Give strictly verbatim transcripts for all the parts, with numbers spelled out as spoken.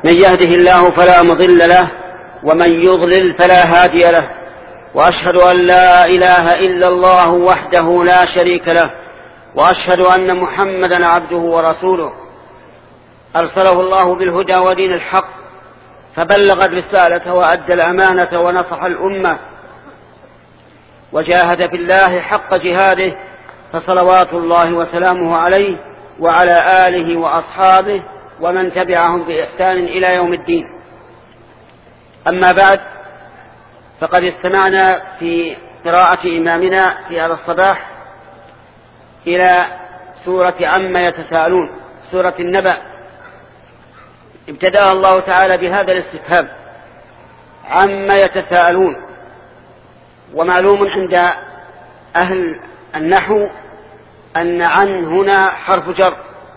من يهده الله فلا مضل له ومن يضلل فلا هادي له، وأشهد أن لا إله إلا الله وحده لا شريك له، وأشهد أن محمدا عبده ورسوله أرسله الله بالهدى ودين الحق فبلغ الرسالة وأدى الأمانة ونصح الأمة وجاهد في الله حق جهاده، فصلوات الله وسلامه عليه وعلى آله وأصحابه ومن تبعهم بإحسان إلى يوم الدين. أما بعد، فقد استمعنا في قراءة إمامنا في هذا الصباح إلى سورة عما يتساءلون، سورة النبأ. ابتدأ الله تعالى بهذا الاستفهام: عما يتساءلون. ومعلوم عند أهل النحو أن عن هنا حرف جر،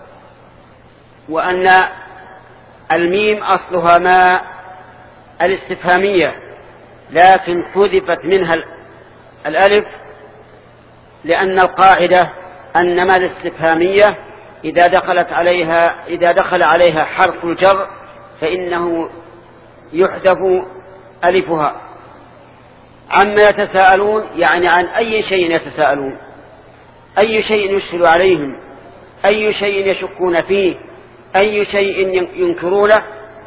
وأن الميم أصلها ما الاستفهامية، لكن حذفت منها الألف، لأن القاعدة أن ما الاستفهامية إذا دخلت عليها إذا دخل عليها حرف الجر فإنه يحذف ألفها. عما يتساءلون يعني عن أي شيء يتساءلون، أي شيء يشكل عليهم، أي شيء يشكون فيه، أي شيء ينكرونه.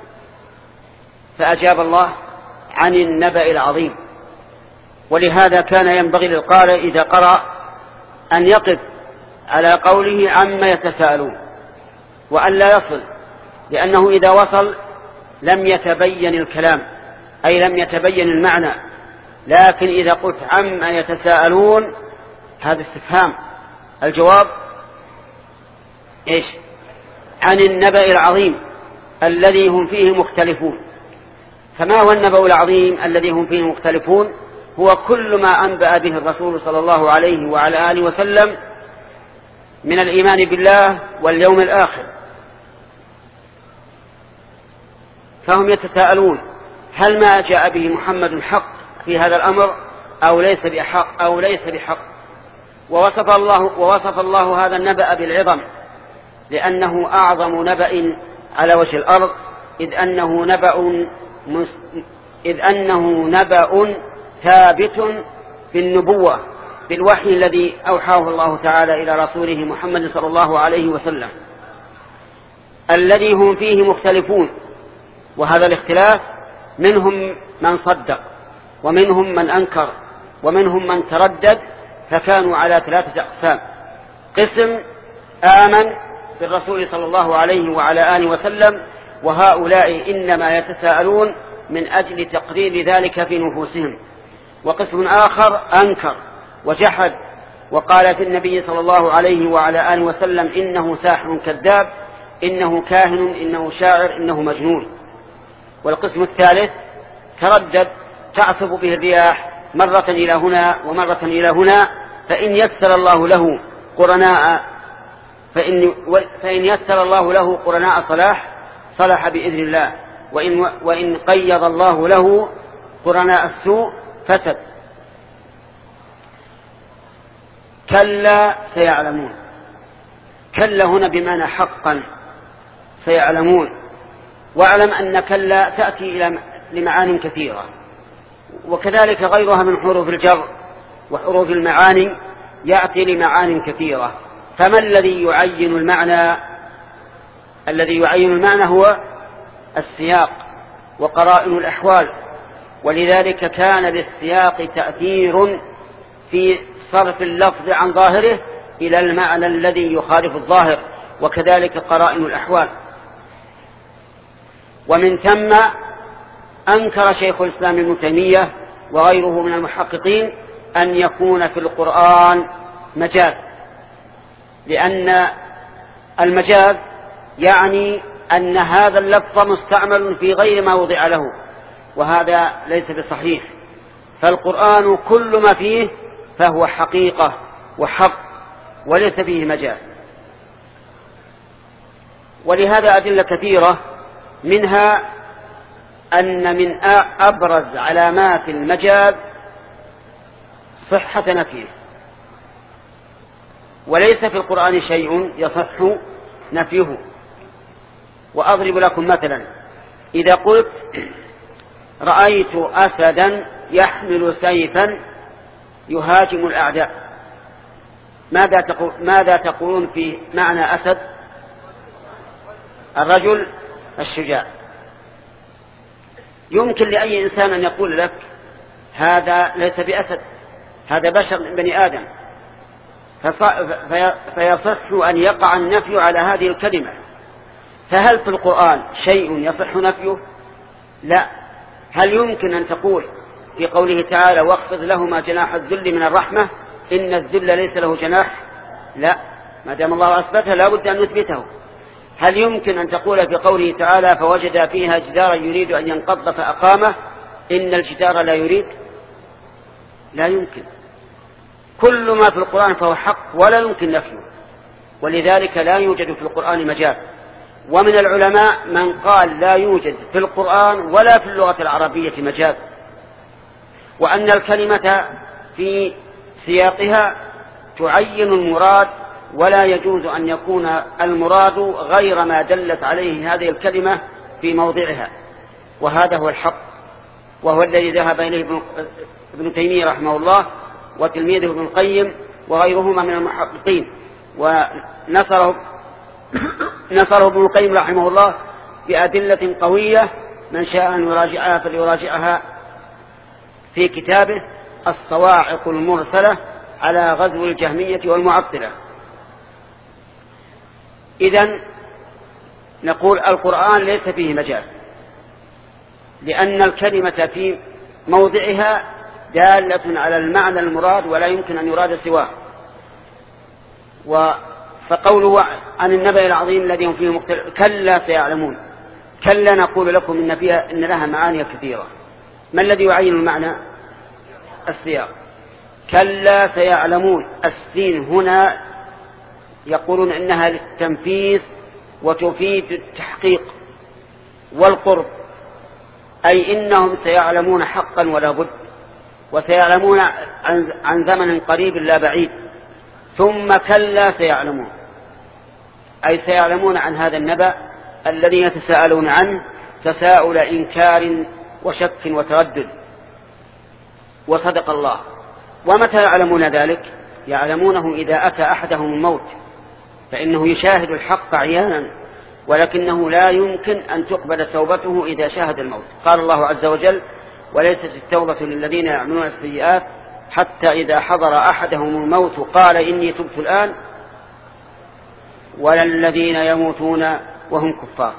فأجاب الله: عن النبأ العظيم. ولهذا كان ينبغي للقارئ إذا قرأ أن يقف على قوله عما يتساءلون وأن لا يصل، لأنه إذا وصل لم يتبين الكلام، أي لم يتبين المعنى. لكن إذا قلت عما يتساءلون هذا استفهام، الجواب إيش؟ عن النبأ العظيم الذي هم فيه مختلفون. فما هو النبأ العظيم الذي هم فيه مختلفون؟ هو كل ما أنبأ به الرسول صلى الله عليه وعلى آله وسلم من الإيمان بالله واليوم الآخر. فهم يتساءلون: هل ما جاء به محمد حق في هذا الأمر أو ليس بحق أو ليس بحق؟ ووصف الله ووصف الله هذا النبأ بالعظم، لأنه أعظم نبأ على وجه الأرض، إذ أنه نبأ إذ أنه نبأ ثابت في النبوة بالوحي الذي أوحاه الله تعالى إلى رسوله محمد صلى الله عليه وسلم، الذي هم فيه مختلفون. وهذا الاختلاف منهم من صدق ومنهم من أنكر ومنهم من تردد، فكانوا على ثلاثة أقسام: قسم آمن بالرسول صلى الله عليه وعلى آله وسلم، وهؤلاء إنما يتساءلون من أجل تقرير ذلك في نفوسهم. وقسم آخر أنكر وجحد وقال في النبي صلى الله عليه وعلى آله وسلم: إنه ساحر كذاب، إنه كاهن، إنه شاعر، إنه مجنون. والقسم الثالث تردد تعصف به الرياح مرة إلى هنا ومرة إلى هنا، فإن يسر الله له قرناء فإن, فإن يسر الله له قرناء صلاح صلح بإذن الله، وإن, وإن قيض الله له قرناء السوء فسد. كلا سيعلمون. كلا هنا بمعنى حقا سيعلمون. واعلم أن كلا تأتي إلى لمعان كثيرة، وكذلك غيرها من حروف الجر وحروف المعاني يأتي لمعان كثيرة. فما الذي يعين المعنى؟ الذي يعين المعنى هو السياق وقرائن الأحوال، ولذلك كان للسياق تأثير في صرف اللفظ عن ظاهره إلى المعنى الذي يخالف الظاهر، وكذلك قرائن الأحوال. ومن ثم أنكر شيخ الإسلام ابن تيمية وغيره من المحققين أن يكون في القرآن مجاز، لأن المجاز يعني أن هذا اللفظ مستعمل في غير ما وضع له، وهذا ليس بصحيح. فالقرآن كل ما فيه فهو حقيقة وحق وليس فيه مجاز. ولهذا أدلة كثيرة، منها أن من أبرز علامات المجاز صحة نفيه، وليس في القرآن شيء يصح نفيه. وأضرب لكم مثلا: إذا قلت رأيت أسدا يحمل سيفا يهاجم الأعداء، ماذا تقول ماذا تقولون في معنى أسد؟ الرجل الشجاع. يمكن لأي إنسان أن يقول لك هذا ليس بأسد، هذا بشر من بني آدم، فيصح أن يقع النفي على هذه الكلمة. فهل في القرآن شيء يصح نفيه؟ لا. هل يمكن أن تقول في قوله تعالى واخفض لهما جناح الذل من الرحمة إن الذل ليس له جناح؟ لا، ما دام الله أثبته لا بد أن نثبته. هل يمكن أن تقول في قوله تعالى فوجد فيها جدارا يريد أن ينقض فأقامه إن الجدار لا يريد؟ لا يمكن. كل ما في القرآن فهو حق ولا يمكن نفيه، ولذلك لا يوجد في القرآن مجاز. ومن العلماء من قال لا يوجد في القرآن ولا في اللغة العربية مجاز، وأن الكلمة في سياقها تعين المراد، ولا يجوز أن يكون المراد غير ما دلت عليه هذه الكلمة في موضعها، وهذا هو الحق، وهو الذي ذهب إليه ابن تيمية رحمه الله وتلميذه ابن القيم وغيرهما من المحققين، ونصره نصره ابن القيم رحمه الله بأدلة قوية. من شاء أن يراجعها فليراجعها في كتابه الصواعق المرسلة على غزو الجهمية والمعطلة. إذن نقول القرآن ليس فيه مجاز، لأن الكلمة في موضعها دالة على المعنى المراد ولا يمكن أن يراد سواه. فقوله عن النبأ العظيم الذي هم فيه مختلف كلا سيعلمون، كلا نقول لكم إن, فيها إن لها معاني كثيرة. ما الذي يعين المعنى؟ السياق. كلا سيعلمون، السين هنا يقولون إنها للتنفيذ وتفيد التحقيق والقرب، أي إنهم سيعلمون حقا ولا بد، وسيعلمون عن زمن قريب لا بعيد. ثم كلا سيعلمون، أي سيعلمون عن هذا النبأ الذي يتساءلون عنه تساؤل إنكار وشك وتردد. وصدق الله. ومتى يعلمون ذلك؟ يعلمونه إذا أتى أحدهم الموت، فإنه يشاهد الحق عيانا، ولكنه لا يمكن أن تقبل توبته إذا شاهد الموت. قال الله عز وجل وليست التوبة للذين يعملون السيئات حتى إذا حضر أحدهم الموت قال إني تبت الآن، ولا الذين يموتون وهم كفار.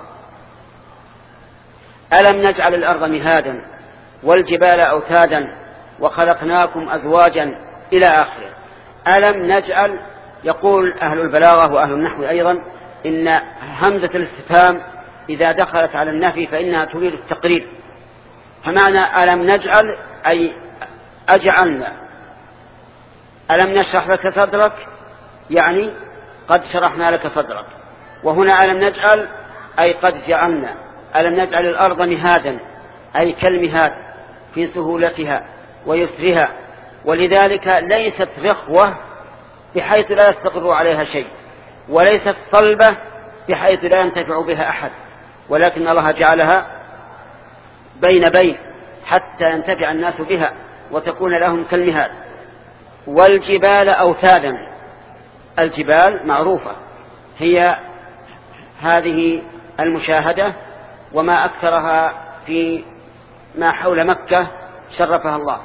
ألم نجعل الأرض مهادا والجبال أوتادا وخلقناكم أزواجا إلى آخره. ألم نجعل، يقول أهل البلاغة وأهل النحو أيضا إن همزة الاستفهام إذا دخلت على النفي فإنها تريد التقرير، فمعنى ألم نجعل أي أجعلنا. ألم نشرح لك صدرك يعني قد شرحنا لك صدرك، وهنا ألم نجعل أي قد جعلنا. ألم نجعل الأرض مهادا أي كالمهاد في سهولتها ويسرها، ولذلك ليست رخوة بحيث لا يستقر عليها شيء، وليست صلبة بحيث لا ينتفع بها أحد، ولكن الله جعلها بين بين حتى ينتفع الناس بها وتكون لهم كالمهاد. والجبال أوتادا، الجبال معروفة هي هذه المشاهدة وما أكثرها في ما حول مكة شرفها الله،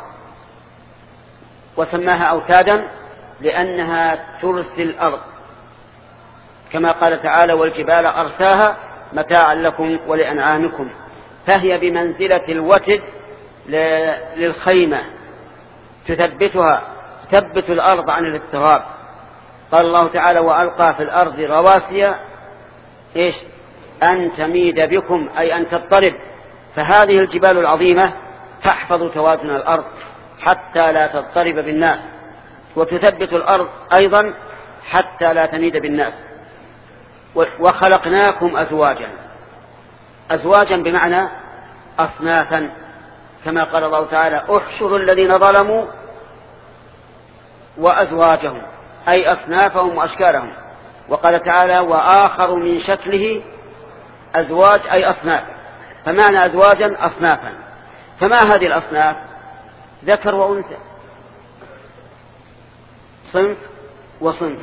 وسماها أوتادا لأنها ترسي الأرض، كما قال تعالى والجبال أرساها متاعا لكم ولأنعامكم، فهي بمنزلة الوتد للخيمة تثبتها، تثبت الأرض عن الاضطراب. قال الله تعالى وألقى في الأرض رواسي إيش أن تميد بكم أي أن تضطرب. فهذه الجبال العظيمة تحفظ توازن الأرض حتى لا تضطرب بالناس، وتثبت الأرض أيضا حتى لا تميد بالناس. وخلقناكم أزواجا، أزواجا بمعنى أصنافا، كما قال الله تعالى احشروا الذين ظلموا وأزواجهم أي أصنافهم وأشكالهم. وقال تعالى وآخر من شكله أزواج أي أصناف. فمعنى أزواجا أصنافا. فما هذه الأصناف؟ ذكر وأنثى، صنف وصنف،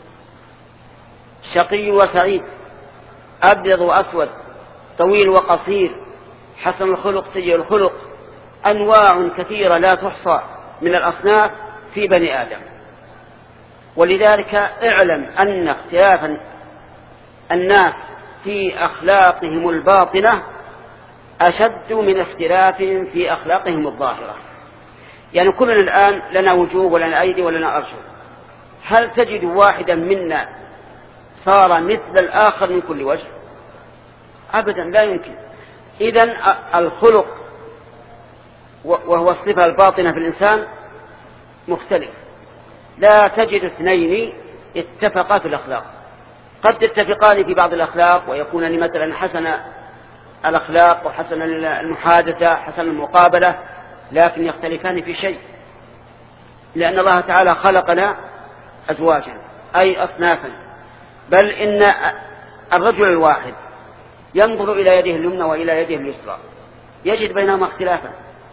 شقي وسعيد، أبيض وأسود، طويل وقصير، حسن الخلق سيء الخلق، أنواع كثيرة لا تحصى من الأصناف في بني آدم. ولذلك اعلم أن اختلاف الناس في أخلاقهم الباطنة أشد من اختلافهم في أخلاقهم الظاهرة. يعني كلنا الآن لنا وجوه ولنا أيدي ولنا أرجل، هل تجد واحدا منا صار مثل الآخر من كل وجه؟ أبدا لا يمكن. إذن الخلق وهو الصفة الباطنة في الإنسان مختلف. لا تجد اثنين اتفقا في الأخلاق، قد يتفقان في بعض الأخلاق ويكونان مثلا حسن الأخلاق وحسن المحادثة حسن المقابلة، لكن يختلفان في شيء، لأن الله تعالى خلقنا أزواجا أي أصنافا. بل إن الرجل الواحد ينظر إلى يده اليمنى وإلى يده اليسرى يجد بينهما اختلافا.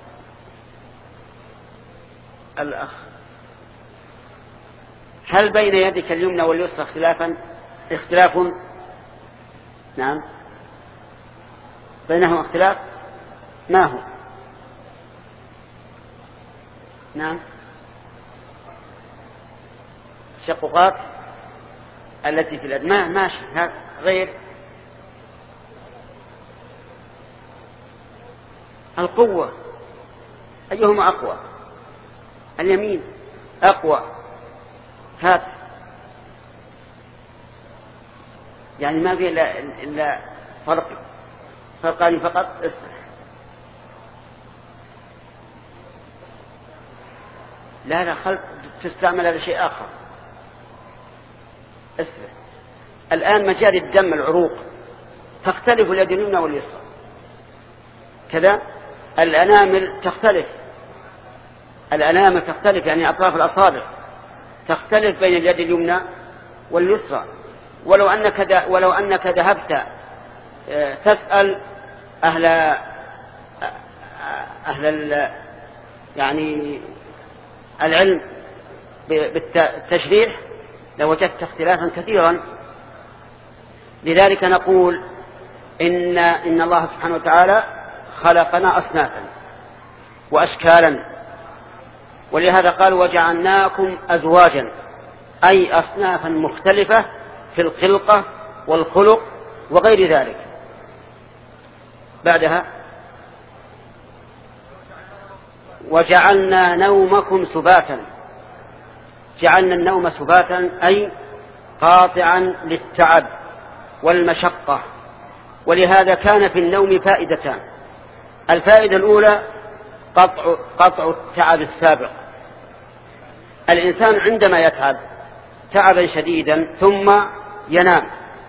الأخ، هل بين يدك اليمنى واليسرى اختلافا اختلاف؟ نعم بينهما اختلاف. ما هو؟ نعم الشقوقات التي في اليد ما ماشي غير القوة. أيهما أقوى؟ اليمين أقوى. هات يعني ما في إلا, إلا فرق فرقان فقط. اسمع لا لا خل تستعمل هذا شيء آخر. اسمع الآن مجاري الدم العروق تختلف اليد اليمنى واليسرى كذا. الأنامل تختلف، الأنامل تختلف يعني أطراف الأصابع تختلف بين اليد اليمنى واليسرى. ولو أنك ولو أنك ذهبت تسأل أهل أهل يعني العلم بالتشريح لوجدت اختلافا كثيرا. لذلك نقول إن إن الله سبحانه وتعالى خلقنا أصنافا وأشكالا، ولهذا قال وجعلناكم أزواجا أي أصنافا مختلفة في الخلقة والخلق وغير ذلك. بعدها وجعلنا نومكم سباتا. جعلنا النوم سباتا أي قاطعا للتعب والمشقة. ولهذا كان في النوم فائدتان. الفائدة الأولى قطع, قطع التعب السابق. الإنسان عندما يتعب تعبا شديدا ثم ينام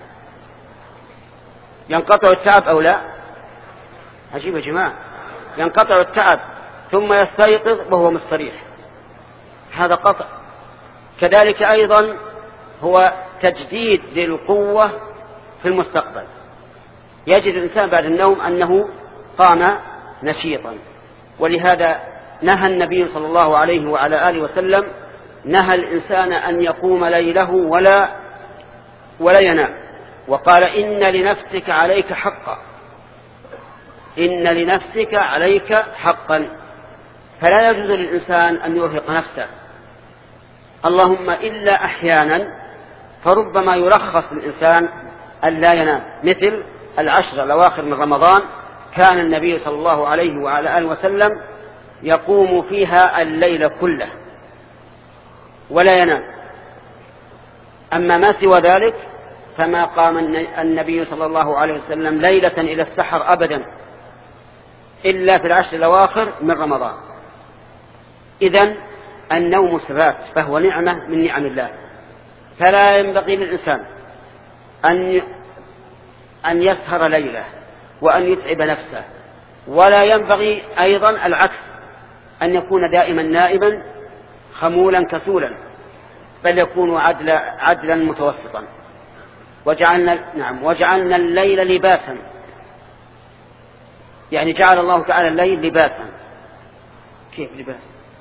ينقطع التعب أو لا؟ عجيب يا جماعة، ينقطع التعب ثم يستيقظ وهو مستريح، هذا قطع. كذلك أيضا هو تجديد للقوة في المستقبل. يجد الإنسان بعد النوم أنه قام نشيطا. ولهذا نهى النبي صلى الله عليه وعلى آله وسلم نهى الإنسان أن يقوم ليله ولا ولا ينام، وقال إن لنفسك عليك حقا، إن لنفسك عليك حقا. فلا يجوز للإنسان أن يرهق نفسه، اللهم إلا أحيانا فربما يرخص للإنسان أن لا ينام، مثل العشر الأواخر من رمضان كان النبي صلى الله عليه وعلى آله وسلم يقوم فيها الليل كله ولا ينام. أما ما سوى ذلك فما قام النبي صلى الله عليه وسلم ليلة إلى السحر أبدا إلا في العشر الأواخر من رمضان. إذن النوم ثبات فهو نعمة من نعم الله، فلا ينبغي للإنسان أن أن يسهر ليلة وأن يتعب نفسه، ولا ينبغي أيضا العكس أن يكون دائما نائما خمولا كسولا، بل يكون عدلا, عدلا متوسطا. وجعلنا, نعم وجعلنا الليل لباسا. يعني جعل الله تعالى الليل لباسا. كيف لباس؟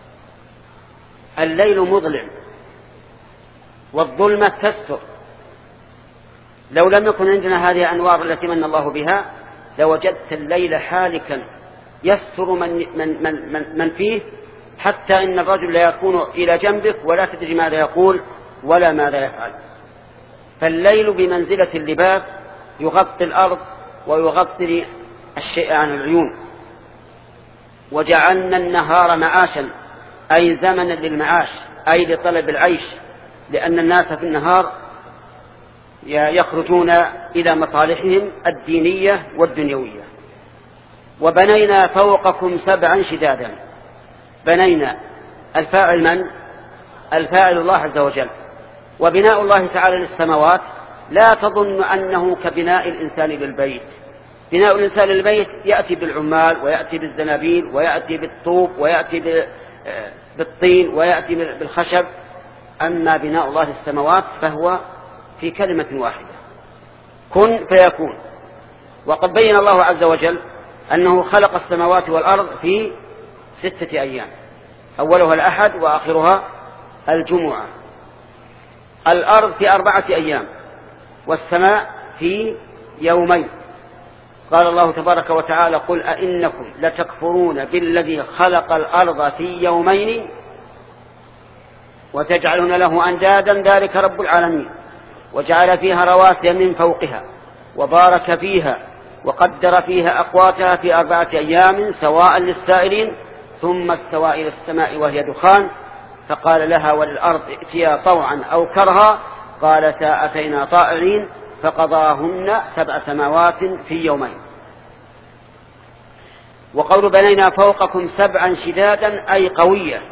الليل مظلم والظلمة تستر. لو لم يكن عندنا هذه الأنوار التي من الله بها لوجدت الليل حالكا يستر من, من, من, من, من فيه، حتى إن الرجل لا يكون إلى جنبك ولا تدري ماذا يقول ولا ماذا يفعل. فالليل بمنزلة اللباس يغطي الأرض ويغطي الشيء عن العيون. وجعلنا النهار معاشا أي زمنا للمعاش أي لطلب العيش، لأن الناس في النهار يخرجون إلى مصالحهم الدينية والدنيوية. وبنينا فوقكم سبعا شدادا. بنينا الفاعل من؟ الفاعل الله عز وجل. وبناء الله تعالى للسماوات لا تظن أنه كبناء الإنسان للبيت. بناء الإنسان للبيت يأتي بالعمال ويأتي بالزنابيل ويأتي بالطوب ويأتي بالطين ويأتي بالخشب. أما بناء الله للسماوات فهو في كلمة واحدة كن فيكون. وقد بين الله عز وجل أنه خلق السماوات والأرض في ستة أيام، أولها الأحد وآخرها الجمعة. الأرض في أربعة أيام والسماء في يومين. قال الله تبارك وتعالى قل أئنكم لتكفرون بالذي خلق الأرض في يومين وتجعلون له أندادا ذلك رب العالمين وجعل فيها رواسي من فوقها وبارك فيها وقدر فيها أقواتها في أربعة أيام سواء للسائلين ثم استوى إلى السماء وهي دخان فقال لها وللأرض ائتيا طوعا أو كرها قالتا أتينا طائعين فقضاهن سبع سماوات في يومين. وقول بنينا فوقكم سبعا شدادا أي قوية.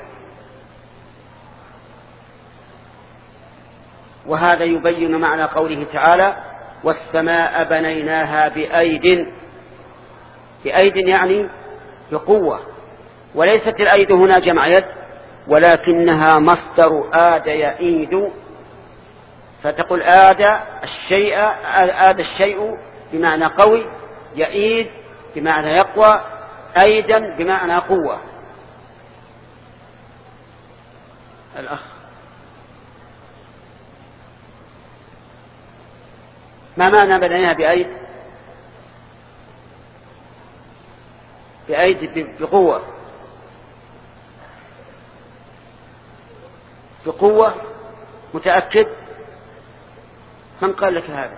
وهذا يبين معنى قوله تعالى والسماء بنيناها بأيد. بأيد يعني بقوة، وليست الأيد هنا جمع يد ولكنها مصدر آد يئيد، فتقول آد الشيء آد الشيء بمعنى قوي، يئيد بمعنى يقوى، أيدا بمعنى قوة. الأخ ما معنى بنيناها بأيد؟ بأيد بقوة. بقوة متأكد؟ من قال لك هذا؟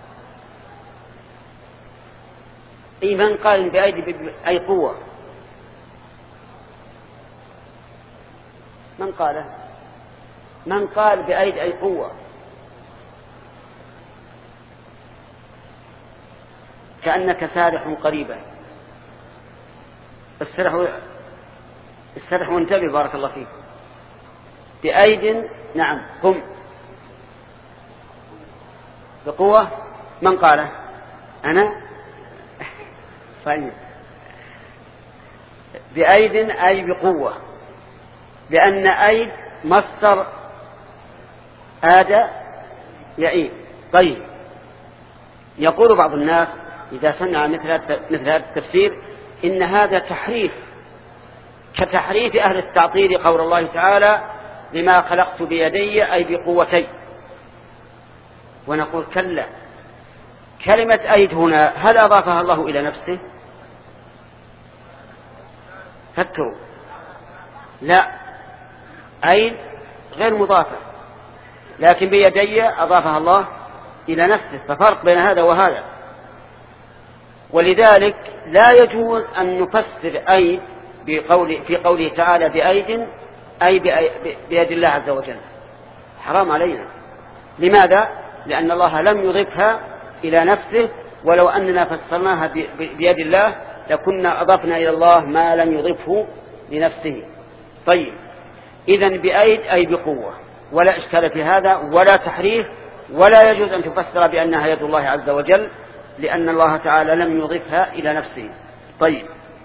أي من قال بأيد أي قوة؟ من قال؟ من قال بأيد أي قوة؟ كأنك سارح قريبا. استرح استرح وانتبه بارك الله فيك. بأيد نعم هم بقوة. من قاله؟ أنا طيب. بأيد أي بقوة، لأن أيد مصدر آد يعيد. طيب يقول بعض الناس إذا سمع مثل هذا التفسير إن هذا تحريف كتحريف أهل التعطيل قول الله تعالى لما خلقت بيدي أي بقوتي. ونقول كلا، كلمة أيد هنا هل أضافها الله إلى نفسه؟ فكروا. لا، أيد غير مضافة، لكن بيدي أضافها الله إلى نفسه، ففرق بين هذا وهذا. ولذلك لا يجوز أن نفسر أيد بقول في قوله تعالى بأيد أي بيد الله عز وجل، حرام علينا. لماذا؟ لأن الله لم يضفها إلى نفسه، ولو أننا فسرناها بيد الله لكنا أضفنا إلى الله ما لم يضفه لنفسه. طيب إذن بأيد أي بقوة، ولا إشكال في هذا ولا تحريف، ولا يجوز أن تفسر بأنها يد الله عز وجل لأن الله تعالى لم يضفها إلى نفسه. طيب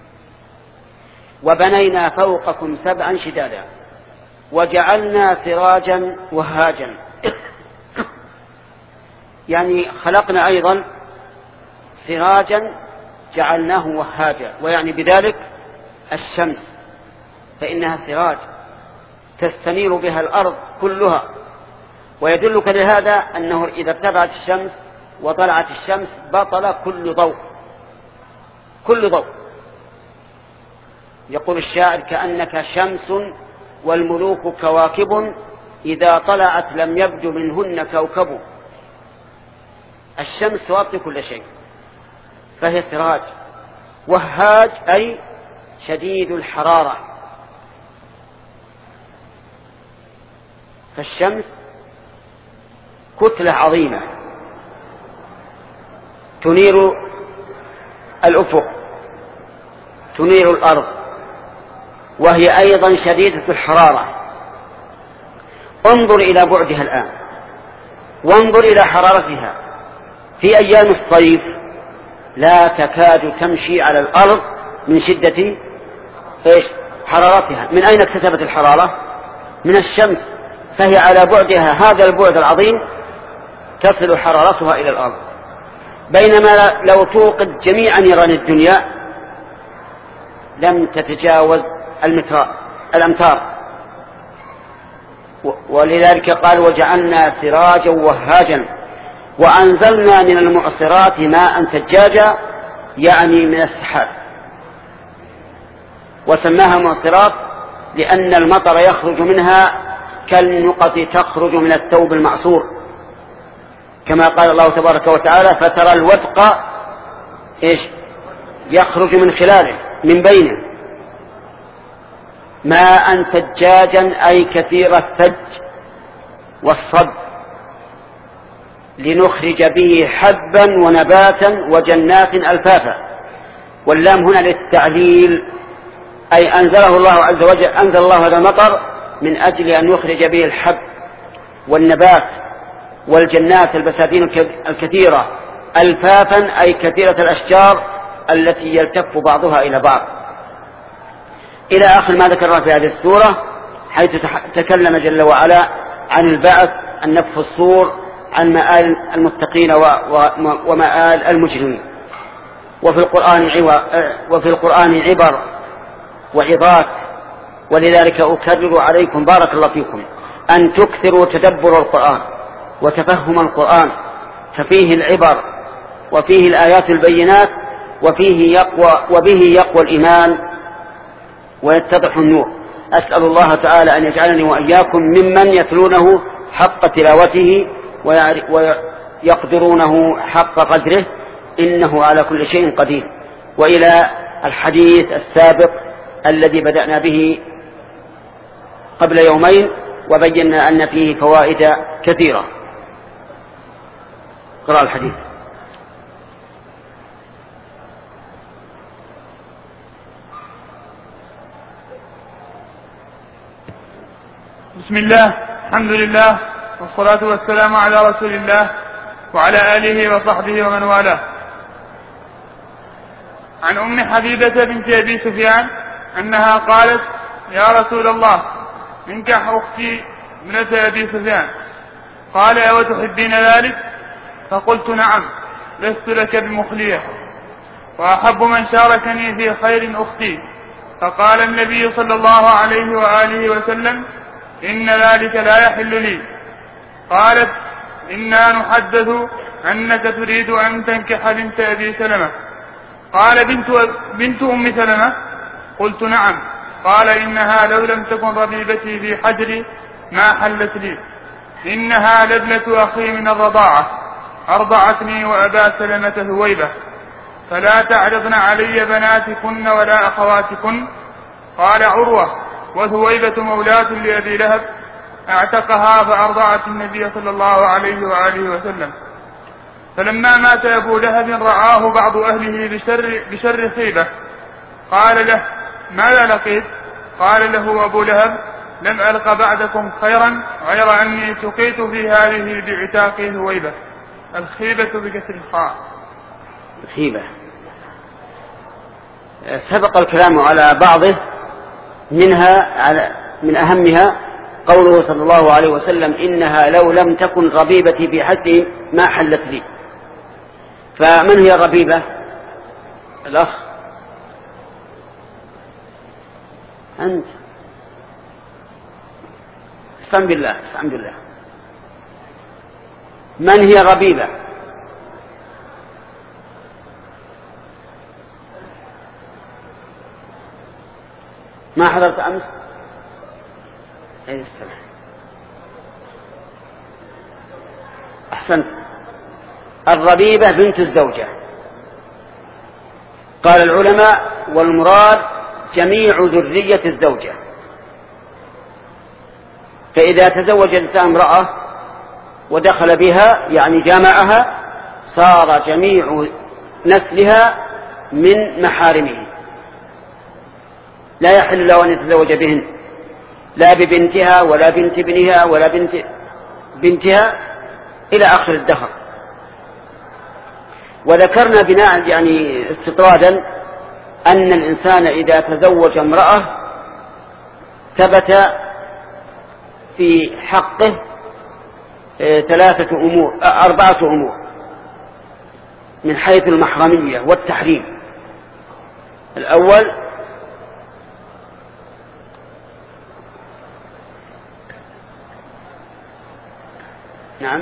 وبنينا فوقكم سبعا شدادا وجعلنا سراجا وهاجا. يعني خلقنا أيضا سراجا جعلناه وهاجا، ويعني بذلك الشمس، فإنها سراج تستنير بها الأرض كلها. ويدلك لهذا أنه إذا ارتفعت الشمس وطلعت الشمس بطل كل ضوء، كل ضوء. يقول الشاعر: كأنك شمس والملوك كواكب، إذا طلعت لم يبدو منهن كوكب. الشمس تغطي كل شيء، فهي سراج. وهاج أي شديد الحرارة. فالشمس كتلة عظيمة تنير الأفق، تنير الأرض، وهي أيضا شديدة الحرارة. انظر إلى بعدها الآن، وانظر إلى حرارتها. في أيام الصيف لا تكاد تمشي على الأرض من شدة إيش؟ حرارتها. من أين اكتسبت الحرارة؟ من الشمس، فهي على بعدها هذا البعد العظيم تصل حرارتها إلى الأرض. بينما لو توقد جميع نيران الدنيا لم تتجاوز المتر الأمتار. ولذلك قال: وجعلنا سراجا وهاجا وأنزلنا من المعصرات ماء ثجاجا، يعني من السحاب. وسماها معصرات لأن المطر يخرج منها كالنقط تخرج من الثوب المعصور، كما قال الله تبارك وتعالى: فترى الودق إيش؟ يخرج من خلاله، من بينه. ماء ثجاجا أي كثير الثج والصد، لنخرج به حبا ونباتا وجنات ألفافا. واللام هنا للتعليل، أي أنزله الله عز وجل، أنزل الله هذا المطر من أجل أن يخرج به الحب والنبات والجنات البساتين الكثيرة، ألفافا أي كثيرة الأشجار التي يلتف بعضها إلى بعض، إلى آخر ما ذكرنا في هذه السورة، حيث تكلم جل وعلا عن البعث، عن نفخ الصور، عن مآل المتقين ومآل المجرمين. وفي القرآن وفي القرآن عبر وعظات. ولذلك أكرر عليكم بارك الله فيكم أن تكثروا تدبر القرآن وتفهم القرآن، ففيه العبر وفيه الآيات البينات، وفيه يقوى وبه يقوى الإيمان ويتضح النور. أسأل الله تعالى أن يجعلني وإياكم ممن يتلونه حق تلاوته ويقدرونه حق قدره، إنه على كل شيء قدير. وإلى الحديث السابق الذي بدأنا به قبل يومين، وبينا أن فيه فوائد كثيرة. قرأ الحديث. بسم الله، الحمد لله، والصلاة والسلام على رسول الله وعلى آله وصحبه ومن والاه. عن أم حبيبة بنت أبي سفيان أنها قالت: يا رسول الله، انكح أختي ابنة أبي سفيان. قال: أو تحبين ذلك؟ فقلت: نعم، لست لك بمخلية، وأحب من شاركني في خير أختي. فقال النبي صلى الله عليه وآله وسلم: إن ذلك لا يحل لي. قالت: إنا نحدث أنك تريد أن تنكح بنت أبي سلمة. قال: بنت, بنت أم سلمة؟ قلت: نعم. قال: إنها لو لم تكن ربيبتي في حجري ما حلت لي، إنها لابنة أخي من الرضاعة، أرضعتني وأبا سلمة ثويبة، فلا تعرضن علي بناتكن ولا أخواتكن. قال عروة: وثويبة مولاة لأبي لهب، اعتقها فأرضعت النبي صلى الله عليه وآله وسلم. فلما مات أبو لهب رآه بعض أهله بشر, بشر خيبة. قال له: ماذا لقيت؟ قال له أبو لهب: لم ألق بعدكم خيرا غير أني سقيت في هذه بعتاق ثويبة. الخيبة بكسر الخاء. الخيبة سبق الكلام على بعضه، منها على من أهمها قوله صلى الله عليه وسلم: إنها لو لم تكن ربيبتي في حجري ما حلت لي. فمن هي الربيبة؟ الأخ أنت استعن بالله استعن بالله. من هي ربيبة؟ ما حضرت أمس؟ أي السلام. أحسنت. الربيبة بنت الزوجة. قال العلماء والمراد جميع ذرية الزوجة. فإذا تزوج الإنسان امرأة ودخل بها يعني جامعها صار جميع نسلها من محارمه، لا يحل له أن يتزوج بهن، لا ببنتها ولا بنت ابنها ولا بنت بنتها إلى آخر الدهر. وذكرنا بناء يعني استطرادا أن الإنسان إذا تزوج امرأة ثبت في حقه ثلاثة أمور أربعة أمور من حيث المحرمية والتحريم. الأول نعم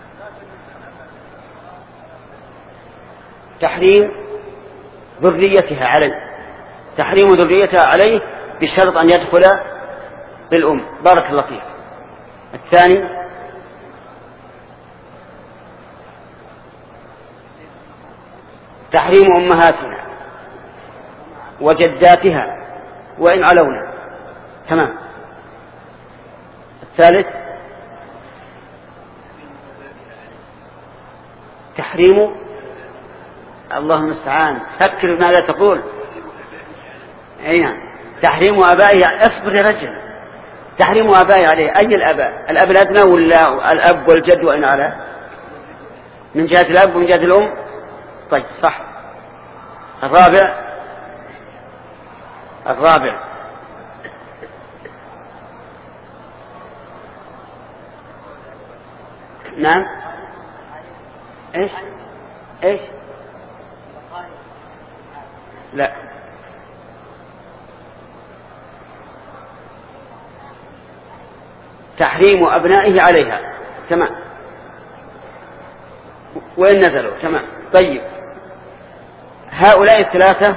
تحريم ذريتها عليه، تحريم ذريتها عليه بشرط أن يدخل بالأم. بارك الله فيك. الثاني تحريم أمهاتنا وجداتها وإن علونا. تمام. الثالث تحريم اللهم المستعان فكر ماذا تقول. أين تحريم آبائه؟ اصبر يا رجل. تحريم آبائه عليه أي الآباء؟ الأب الأدنى ولا الأب والجد وإن على؟ من جهة الأب ومن جهة الأم. طيب صح. الرابع الرابع نعم ايش ايش لا تحريم أبنائه عليها. تمام. وإن نزلوا. تمام. طيب هؤلاء الثلاثة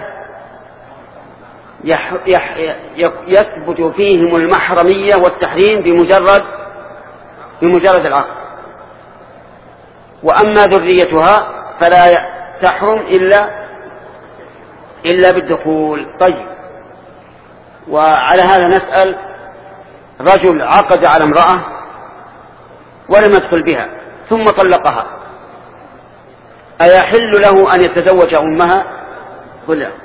يح يح يثبت فيهم المحرمية والتحريم بمجرد بمجرد العقد. وأما ذريتها فلا تحرم إلا إلا بالدخول. طيب وعلى هذا نسأل: رجل عقد على امرأة ولم يدخل بها ثم طلقها، أيحل له أن يتزوج أمها؟ قل لا.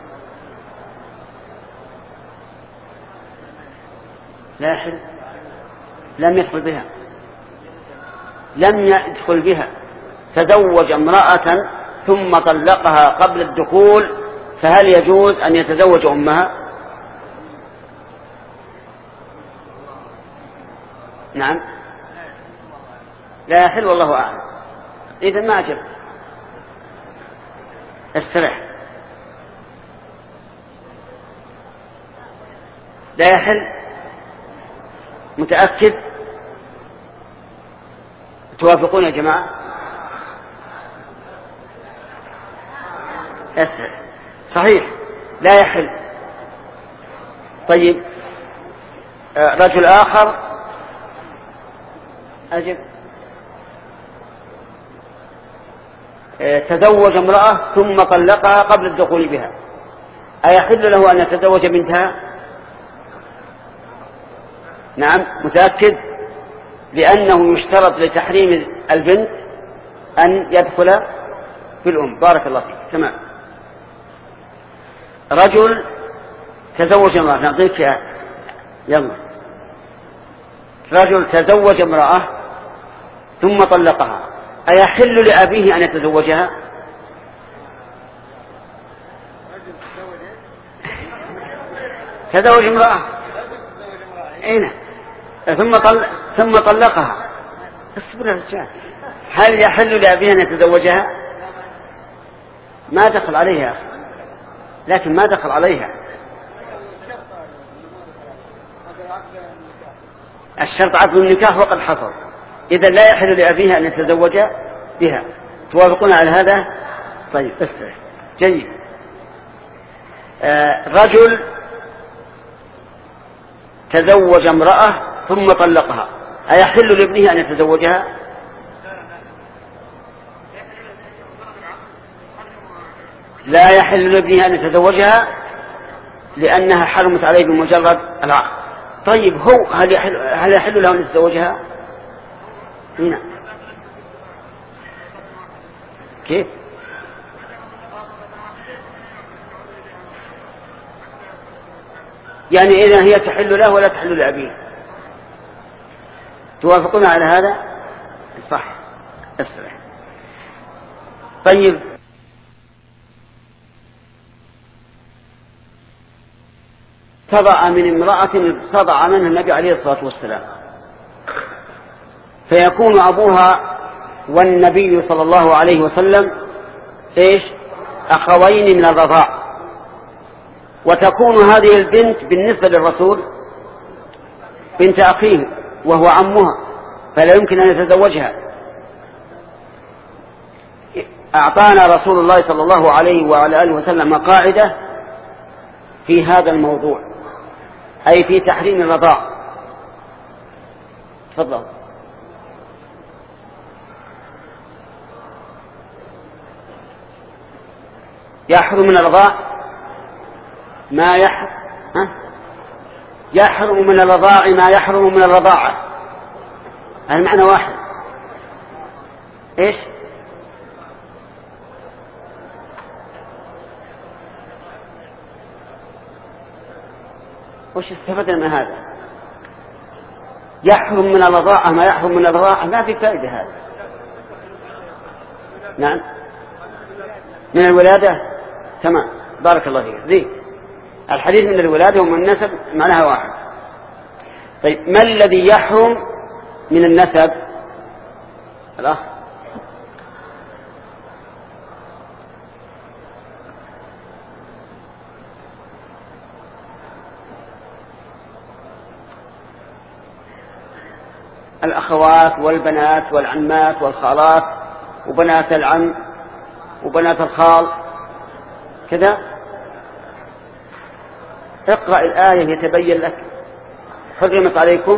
لا يحل. لم يدخل بها لم يدخل بها تزوج امرأة ثم طلقها قبل الدخول، فهل يجوز أن يتزوج أمها؟ نعم لا يحل والله أعلم. إذن ما أجبت. استرح. لا يحل. متأكد؟ توافقون يا جماعة؟ استرح. صحيح لا يحل. طيب رجل آخر أجب تزوج امرأة ثم طلقها قبل الدخول بها، أيحل له أن يتزوج بنتها؟ نعم متأكد؟ لأنه يشترط لتحريم البنت أن يدخل بالأم. بارك الله فيك. تمام. رجل تزوج امرأة. نعطيك يا يلا. رجل تزوج امرأة ثم طلقها، أيحل لأبيه أن يتزوجها؟ تزوج امرأة أين ثم طلق ثم طلقها. اصبر يا رجال. هل يحل لأبيه أن يتزوجها؟ ما دخل عليها. لكن ما دخل عليها. الشرط عقد النكاح وقد حصل، إذا لا يحل لأبيها أن يتزوج بها. توافقون على هذا؟ طيب استرح. جيد. آه رجل تزوج امرأة ثم طلقها، أيحل لابنه أن يتزوجها؟ لا يحل لابنه أن يتزوجها لأنها حرمت عليه بمجرد العقد. طيب هو هل يحل, هل يحل له أن يتزوجها؟ هنا كيف؟ يعني إذا هي تحل له ولا تحل لأبيه. توافقون على هذا؟ صح. أسرع. طيب ارتضع من امرأة ارتضع منها النبي عليه الصلاة والسلام، فيكون أبوها والنبي صلى الله عليه وسلم إيش؟ أخوين من الرضاع، وتكون هذه البنت بالنسبة للرسول بنت أخيه وهو عمها، فلا يمكن أن يتزوجها. أعطانا رسول الله صلى الله عليه وعلى آله وسلم قاعدة في هذا الموضوع، أي في تحريم الرضاع. تفضل. يحرم من الرضاع ما يحرم ها؟ يحرم من الرضاع ما يحرم من الرضاعة. المعنى واحد. إيش؟ وش استفدنا من هذا؟ يحرم من الرضاعة ما يحرم من الرضاعة، ما في فائدة هذا. نعم من الولادة. تمام بارك الله فيك. زين الحديث من الولادة ومن النسب معناها واحد. طيب ما الذي يحرم من النسب؟ الأخ الأخوات والبنات والعمات والخالات وبنات العم وبنات الخال كذا. اقرأ الآية يتبين لك. حرمت عليكم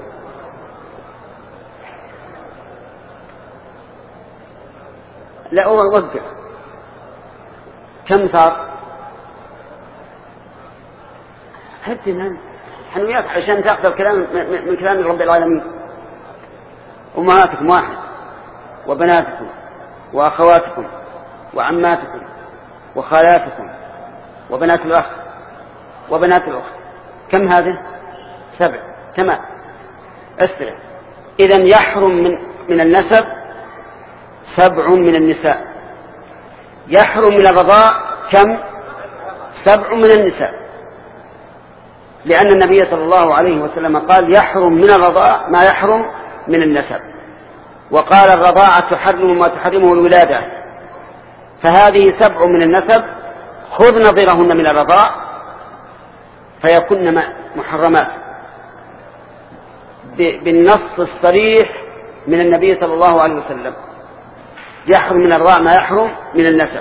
لا أوقف. كم صار؟ هدنا حنويات عشان تأخذ الكلام من كلام رب العالمين. أمهاتكم واحد، وبناتكم وأخواتكم وعماتكم وخالاتكم وبنات الأخ وبنات الأخت. كم هذه؟ سبع. تمام. استرع. إذن يحرم من, من النسب سبع من النساء. يحرم من الرضاع كم؟ سبع من النساء، لأن النبي صلى الله عليه وسلم قال يحرم من الرضاع ما يحرم من النسب، وقال الرضاعة تحرم ما تحرمه الولادة. فهذه سبع من النسب، خذ نظيرهن من الرضاع فيكن محرمات بالنص الصريح من النبي صلى الله عليه وسلم. يحرم من الرضاع ما يحرم من النسب.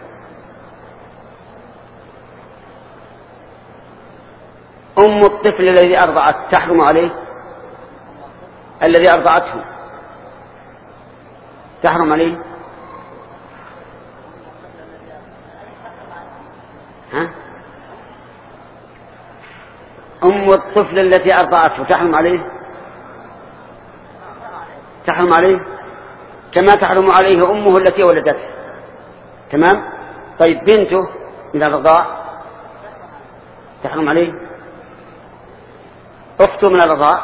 أم الطفل الذي أرضعت تحرم عليه؟ الذي أرضعته تحرم عليه؟ ها؟ أم الطفل التي أرضعته تحرم عليه؟ تحرم عليه كما تحرم عليه أمه التي ولدته. تمام. طيب بنته من الرضاع تحرم عليه؟ أخته من الرضاع،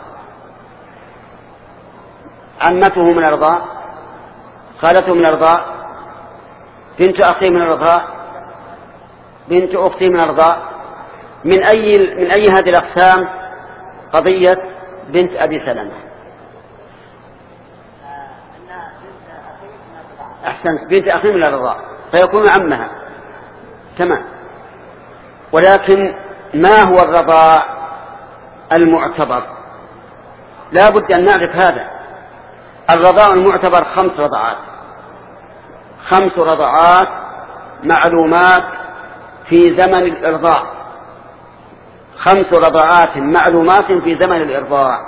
عمته من الرضاع، خالته من الرضاع، بنت أخيه من الرضاع، بنت أختي من الرضاع. من أي من أي هذه الأقسام قضية بنت أبي سلمة؟ أحسنت، بنت أخي من الرضاع فيكون عمها. تمام. ولكن ما هو الرضاع المعتبر؟ لا بد أن نعرف هذا. الرضاع المعتبر خمس رضعات خمس رضعات معلومات في زمن الإرضاع خمس رضعات معلومات في زمن الإرضاع.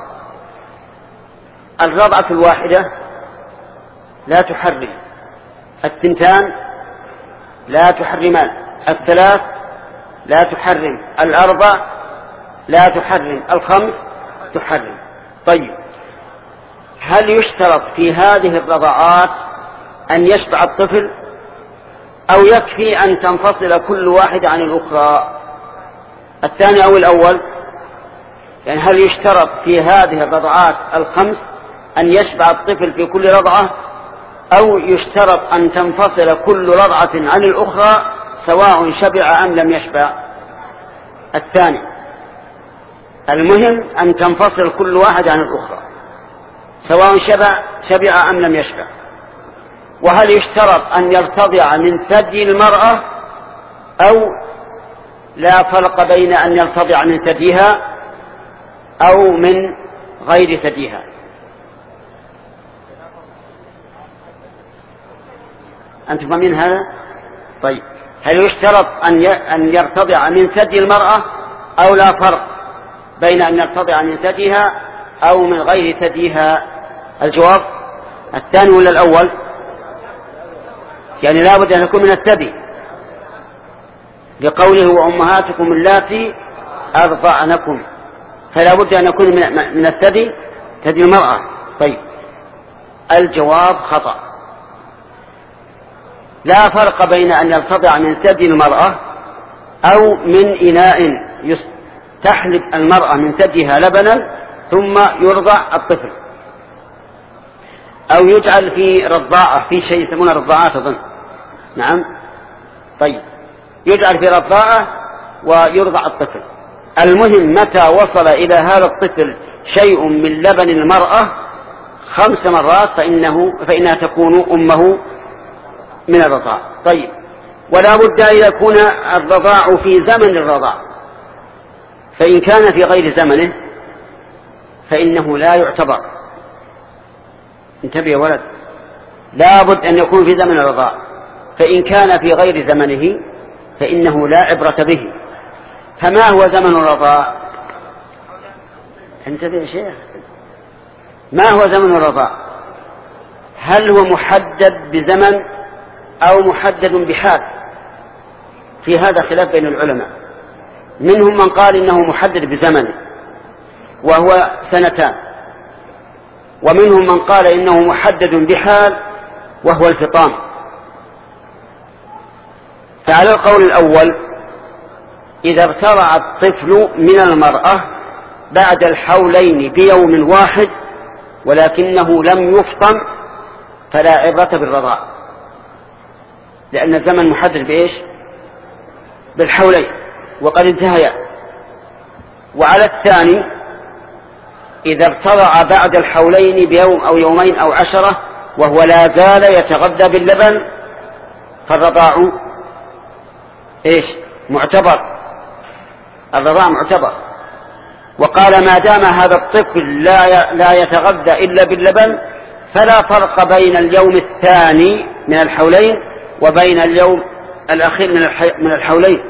الرضعة الواحدة لا تحرم، الثنتان لا تحرمان، الثلاث لا تحرم، الأربع لا تحرم، الخمس تحرم. طيب، هل يشترط في هذه الرضعات أن يشبع الطفل أو يكفي أن تنفصل كل واحدة عن الأخرى؟ الثاني أو الأول؟ يعني هل يشترط في هذه الرضعات الخمس أن يشبع الطفل في كل رضعة، أو يشترط أن تنفصل كل رضعة عن الأخرى سواء شبع أم لم يشبع؟ الثاني. المهم أن تنفصل كل واحد عن الأخرى سواء شبع, شبع أم لم يشبع. وهل يشترط أن يرتضع من ثدي المرأة أو لا فرق بين أن يرتضع من ثديها أو من غير ثديها؟ أنتم فاهمين هذا؟ طيب، هل يشترط أن يرتضع من ثدي المرأة أو لا فرق بين أن يرتضع من ثديها أو من غير ثديها؟ الجواب الثاني ولا الأول؟ يعني لا بد أن يكون من الثدي، لقوله وأمهاتكم اللاتي أرضعنكم، فلا بد أن يكون من الثدي، ثدي المرأة. طيب، الجواب خطأ. لا فرق بين أن يرتضع من ثدي المرأة أو من إناء تحلب المرأة من ثديها لبنا ثم يرضع الطفل، أو يجعل في رضاعة، في شيء يسمونه رضاعات أظن. نعم. طيب، يجعل في رضاعة ويرضع الطفل. المهم متى وصل إلى هذا الطفل شيء من لبن المرأة خمس مرات فإنه فإنها تكون أمه من الرضاع. طيب، ولا بد أن يكون الرضاع في زمن الرضاع، فإن كان في غير زمنه فإنه لا يعتبر. انتبه يا ولد، لا بد أن يكون في زمن الرضاع، فإن كان في غير زمنه فإنه لا عبرة به. فما هو زمن الرضاع؟ انتبه يا شيخ، ما هو زمن الرضاع؟ هل هو محدد بزمن أو محدد بحال؟ في هذا خلاف بين العلماء. منهم من قال إنه محدد بزمن وهو سنتان، ومنهم من قال إنه محدد بحال وهو الفطام. فعلى القول الأول إذا ارتضع الطفل من المرأة بعد الحولين بيوم واحد ولكنه لم يفطم فلا عبرة بالرضاع، لأن الزمن محدد بإيش؟ بالحولين وقد انتهيا. وعلى الثاني إذا ارتضع بعد الحولين بيوم أو يومين أو عشرة وهو لا زال يتغذى باللبن فالرضاع إيش؟ معتبر، الرضاع معتبر. وقال ما دام هذا الطفل لا لا يتغذى إلا باللبن فلا فرق بين اليوم الثاني من الحولين وبين اليوم الأخير من الحولين.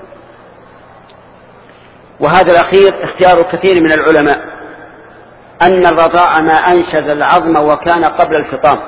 وهذا الأخير اختيار كثير من العلماء، أن الرضاع ما أنشز العظم وكان قبل الفطام.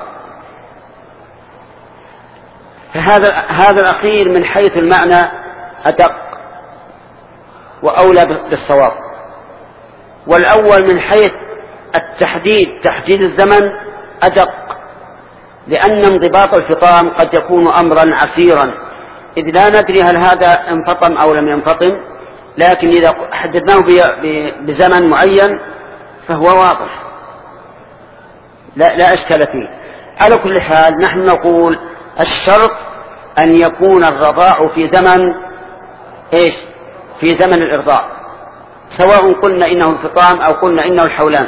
فهذا هذا الأخير من حيث المعنى أدق وأولى بالصواب، والأول من حيث التحديد تحديد الزمن أدق، لأن انضباط الفطام قد يكون أمرا عسيرا، إذ لا ندري هل هذا انفطم أو لم ينفطم، لكن إذا حددناه بزمن معين فهو واضح لا, لا أشكال فيه. على كل حال نحن نقول الشرط أن يكون الرضاع في زمن إيش؟ في زمن الإرضاع، سواء قلنا إنه الفطام أو قلنا إنه الحولان.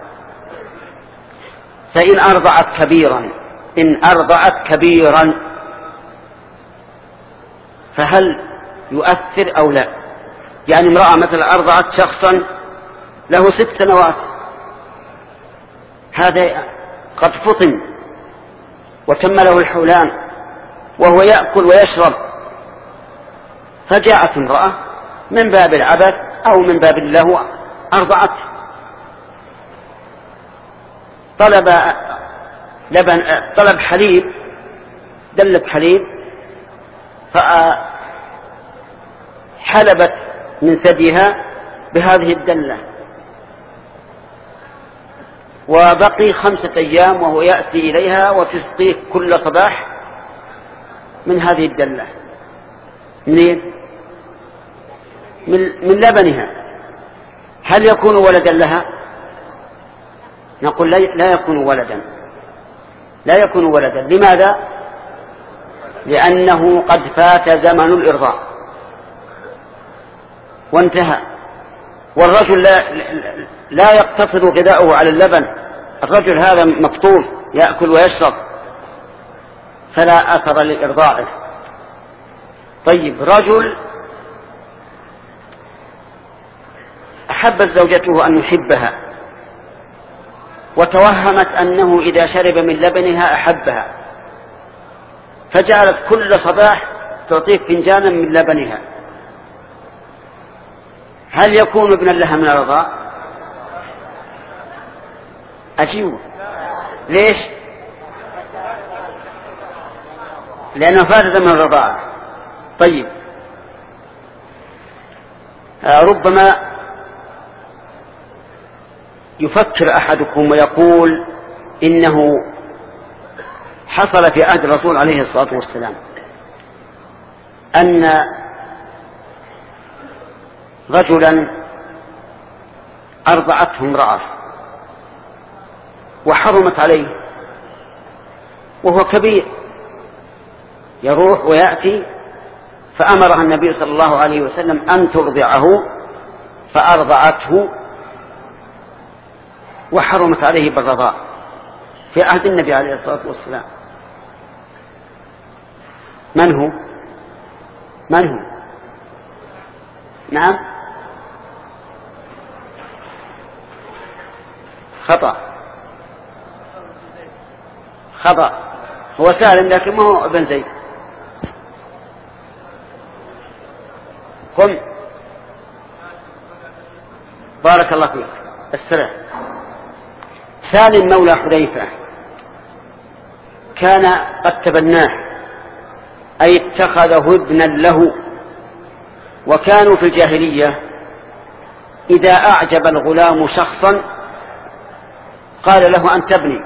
فإن أرضعت كبيرا إن أرضعت كبيرا فهل يؤثر أو لا. يعني امرأة مثلا أرضعت شخصا له ست سنوات، هذا قد فطن وتم له الحولان وهو يأكل ويشرب، فجاءت امرأة من باب العبث أو من باب اللهو أرضعته، طلب لبن طلب حليب، دلت حليب، فحلبت من ثديها بهذه الدلة، وبقي خمسة أيام وهو يأتي إليها وتسقيه كل صباح من هذه الدلة. منين؟ من, من لبنها. هل يكون ولدا لها؟ نقول لا يكون ولدا، لا يكون ولدا. لماذا؟ لأنه قد فات زمن الإرضاع وانتهى، والرجل لا, لا يقتصر غذاؤه على اللبن، الرجل هذا مفطور يأكل ويشرب، فلا أثر لإرضاعه. طيب، رجل أحبت زوجته أن يحبها وتوهمت أنه إذا شرب من لبنها أحبها، فجعلت كل صباح تعطيه فنجانا من لبنها، هل يكون ابنا لها من الرضاع؟ أجيبه. ليش؟ لأنه فات زمن الرضاعة. طيب، ربما يفكر أحدكم ويقول إنه حصل في عهد الرسول عليه الصلاة والسلام أن رجلا أرضعته امرأة وحرمت عليه وهو كبير، يروح ويأتي، فأمرها النبي صلى الله عليه وسلم أن ترضعه، فأرضعته وحرمت عليه بالرضاع في عهد النبي عليه الصلاة والسلام. من هو؟ من هو؟ نعم، خطأ خطأ هو سالم لكن ما هو ابن زيد. قم، بارك الله فيك. السلام. سالم مولى حذيفة كان قد تبناه، أي اتخذه ابنا له، وكانوا في الجاهلية إذا أعجب الغلام شخصا قال له أنت ابني،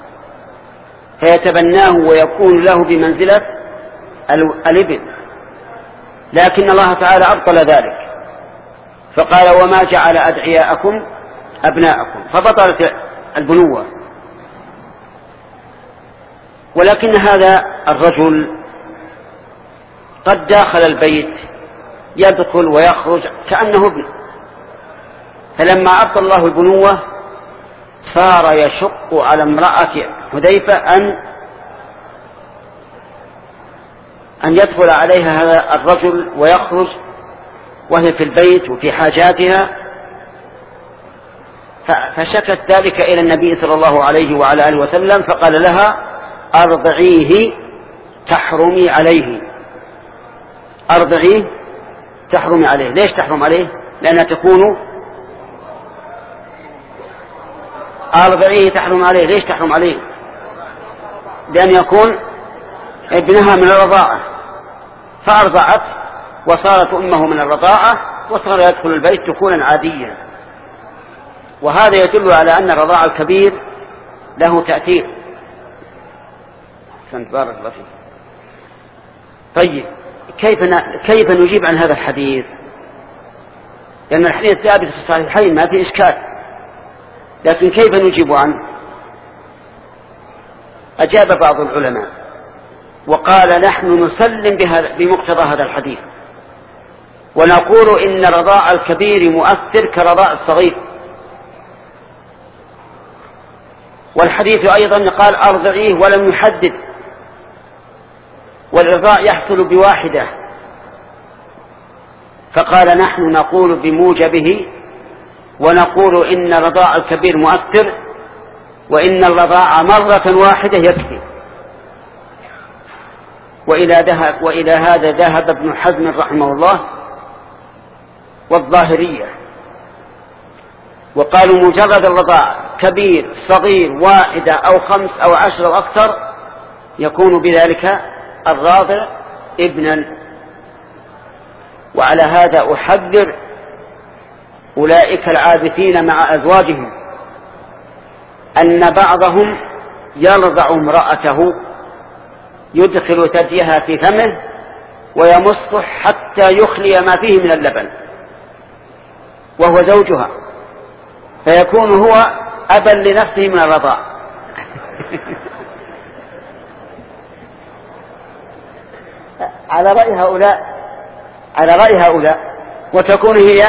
فيتبناه ويكون له بمنزلة الابن. لكن الله تعالى أبطل ذلك فقال وما جعل أدعياءكم أبناءكم، فبطلت البنوة. ولكن هذا الرجل قد داخل البيت يدخل ويخرج كأنه ابن، فلما أبطل الله البنوة صار يشق على امرأة حذيفة أن أن يدخل عليها هذا الرجل ويخرج وهي في البيت وفي حاجاتها، فشكت ذلك إلى النبي صلى الله عليه وعلى آله وسلم، فقال لها أرضعيه تحرمي عليه، أرضعيه تحرمي عليه. ليش تحرم عليه؟ لأنها تكون أرضعيه تحرم عليه. ليش تحرم عليه؟ لأن يكون ابنها من الرضاعة، فأرضعت وصارت أمه من الرضاعة وصار يدخل البيت دخولا عاديا. وهذا يدل على أن الرضاع الكبير له تأثير. بارك الله فيك. طيب، كيف كيف نجيب عن هذا الحديث؟ لأن الحديث ثابت في الصحيحين ما في إشكال، لكن كيف نجيب عنه؟ أجاب بعض العلماء وقال نحن نسلم بمقتضى هذا الحديث ونقول إن رضاع الكبير مؤثر كرضاع الصغير. والحديث أيضا قال أرضعيه ولم يحدد، والإرضاع يحصل بواحدة فقال نحن نقول بموجبه، ونقول إن رضاع الكبير مؤثر، وإن الرضاع مرة واحدة يكفي. وإلى, ذهب وإلى هذا ذهب ابن حزم رحمه الله والظاهرية، وقالوا مجرد الرضاع كبير صغير واحدة أو خمس أو عشر أو أكثر يكون بذلك الراضع ابنا. وعلى هذا أحذر أولئك العابثين مع أزواجهم أن بعضهم يرضع امرأته يدخل ثديها في فمه ويمصه حتى يخلي ما فيه من اللبن وهو زوجها، فيكون هو أبا لنفسه من الرضاع. على رأي هؤلاء على رأي هؤلاء وتكون هي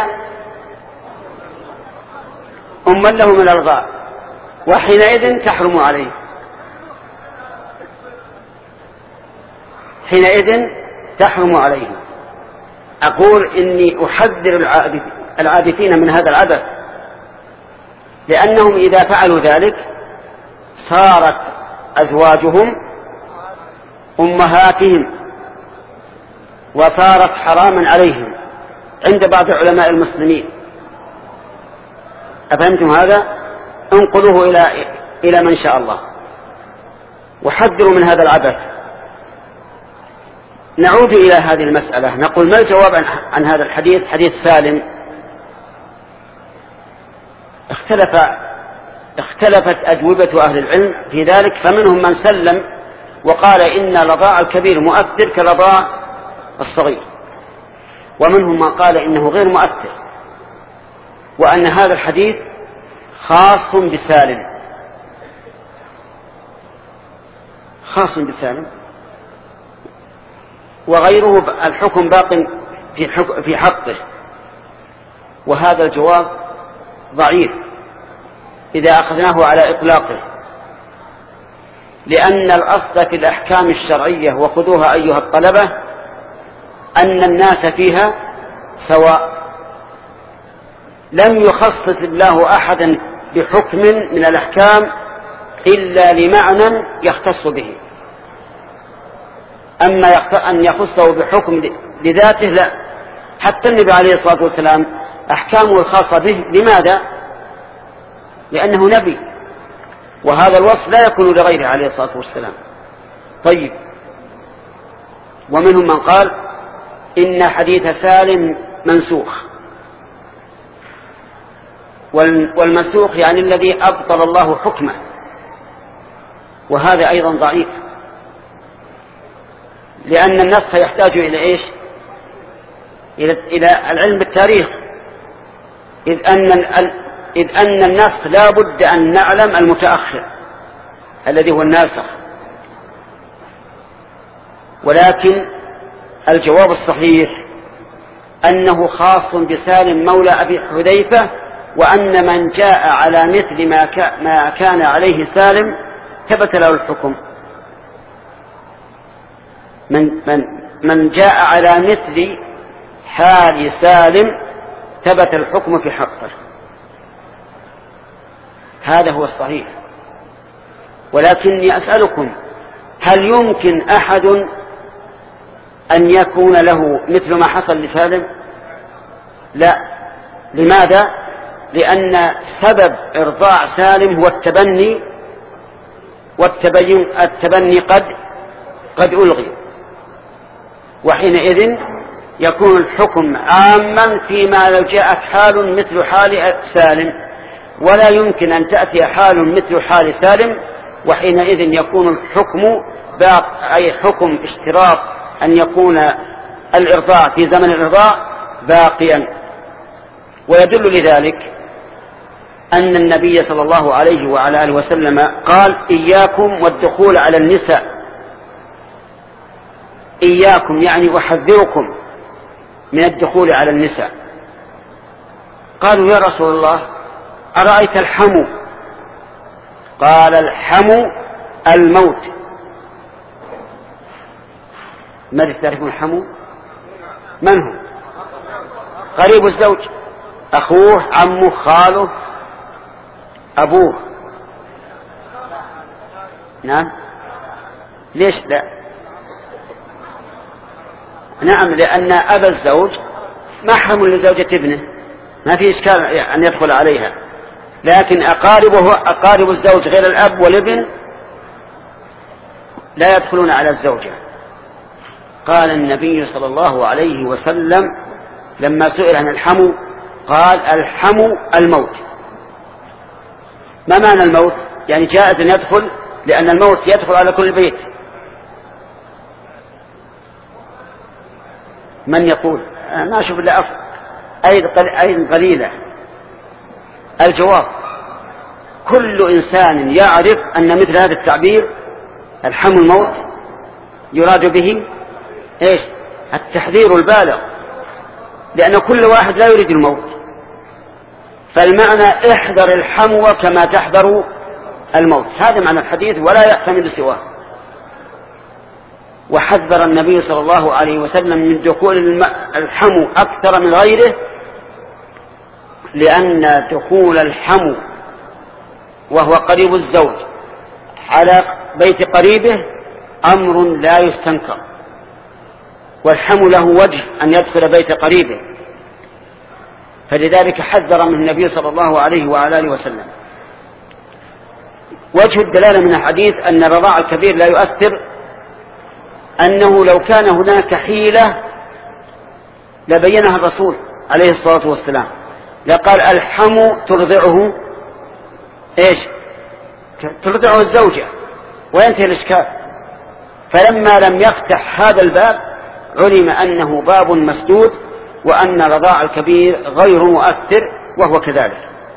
أما له من الرضاع، وحينئذ تحرم عليه حينئذ تحرم عليه. أقول إني أحذر العابثين من هذا العبث، لأنهم إذا فعلوا ذلك صارت أزواجهم أمهاتهم وصارت حراما عليهم عند بعض علماء المسلمين. أفهمتم هذا؟ انقلوه إلى إلى من شاء الله، وحذروا من هذا العبث. نعود إلى هذه المسألة، نقول ما الجواب عن, عن هذا الحديث، حديث سالم؟ اختلف اختلفت أجوبة أهل العلم في ذلك، فمنهم من سلم وقال إن رضاع الكبير مؤثر كرضاع الصغير، ومنهم من قال إنه غير مؤثر، وأن هذا الحديث خاص بسالم خاص بسالم وغيره الحكم باق في حقه. وهذا الجواب ضعيف إذا أخذناه على إطلاقه، لأن الأصل في الأحكام الشرعية، وخذوها أيها الطلبة، أن الناس فيها سواء. لم يخصص الله أحدا بحكم من الأحكام إلا لمعنى يختص به، أما أن يخصه بحكم لذاته لا. حتى النبي عليه الصلاة والسلام أحكامه الخاصة به، لماذا؟ لأنه نبي، وهذا الوصف لا يكون لغيره عليه الصلاة والسلام. طيب، ومنهم من قال إن حديث سالم منسوخ، والمنسوخ يعني الذي أبطل الله حكمه، وهذا أيضا ضعيف، لأن النسخ يحتاج إلى إيش؟ إلى, إلى العلم بالتاريخ، إذ أن, إذ أن النسخ لا بد أن نعلم المتأخر الذي هو الناسخ. ولكن الجواب الصحيح أنه خاص بسالم مولى أبي حذيفة، وأن من جاء على مثل ما كان عليه سالم ثبت له الحكم. من, من, من جاء على مثل حال سالم ثبت الحكم في حقه، هذا هو الصحيح. ولكني أسألكم، هل يمكن أحد أن يكون له مثل ما حصل لسالم؟ لا. لماذا؟ لأن سبب إرضاع سالم هو التبني، والتبني التبني قد قد ألغي، وحينئذ يكون الحكم عاما فيما لو جاءت حال مثل حال سالم، ولا يمكن أن تأتي حال مثل حال سالم، وحينئذ يكون الحكم باق، أي حكم اشتراط أن يكون الإرضاع في زمن الإرضاع باقيا. ويدل لذلك أن النبي صلى الله عليه وعلى آله وسلم قال إياكم والدخول على النساء. إياكم يعني أحذركم من الدخول على النساء. قالوا يا رسول الله أرأيت الحمو؟ قال الحمو الموت. ماذا تعرفون الحمو؟ من هم؟ قريب الزوج، أخوه، عمه، خاله، أبوه. نعم. ليش لا؟ نعم، لأن أبا الزوج محرم لزوجة ابنه، ما في إشكال أن يدخل عليها، لكن أقاربه أقارب الزوج غير الأب والابن لا يدخلون على الزوجة. قال النبي صلى الله عليه وسلم لما سئل عن الحمو قال: الحمو الموت. ما معنى الموت؟ يعني جائز أن يدخل، لأن الموت يدخل على كل بيت. من يقول؟ أنا ما أشوف إلا أصل أي قليلة. الجواب: كل إنسان يعرف أن مثل هذا التعبير الحمو الموت يراد به إيش؟ التحذير البالغ، لأن كل واحد لا يريد الموت، فالمعنى احذر الحمو كما تحذر الموت. هذا معنى الحديث ولا يحتمل سواه. وحذر النبي صلى الله عليه وسلم من دخول الحمو أكثر من غيره، لأن دخول الحمو وهو قريب الزوج على بيت قريبه أمر لا يستنكر، والحمو له وجه أن يدخل بيت قريبه، فلذلك حذر من النبي صلى الله عليه وعلى آله وسلم. وجه الدلالة من الحديث أن الرضاع الكبير لا يؤثر، أنه لو كان هناك حيلة لبينها الرسول عليه الصلاة والسلام، لقال: الحمو ترضعه إيش؟ ترضعه الزوجة وينتهي الإشكال. فلما لم يفتح هذا الباب علم أنه باب مسدود، وأن الرضاع الكبير غير مؤثر، وهو كذلك.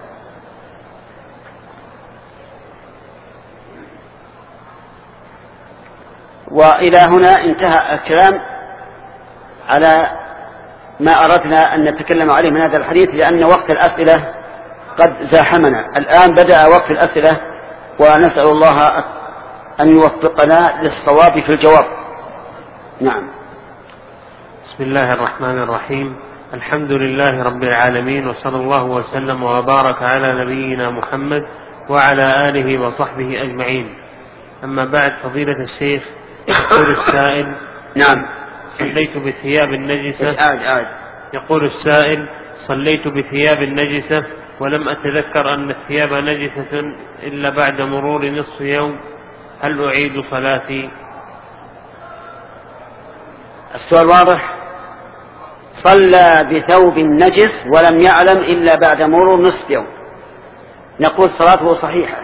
وإلى هنا انتهى الكلام على ما أردنا أن نتكلم عليه من هذا الحديث، لأن وقت الأسئلة قد زاحمنا. الآن بدأ وقت الأسئلة، ونسأل الله أن يوفقنا للصواب في الجواب. نعم. بسم الله الرحمن الرحيم. الحمد لله رب العالمين، وصلى الله وسلم وبارك على نبينا محمد وعلى آله وصحبه أجمعين. أما بعد، فضيلة الشيخ، يقول السائل: نعم. صليت بثياب النجسة. آج آج. يقول السائل: صليت بثياب النجسة ولم أتذكر أن الثياب نجسة إلا بعد مرور نصف يوم، هل أعيد صلاتي؟ السؤال واضح. صلى بثوب نجس ولم يعلم إلا بعد مرور نصف يوم، نقول صلاته صحيحة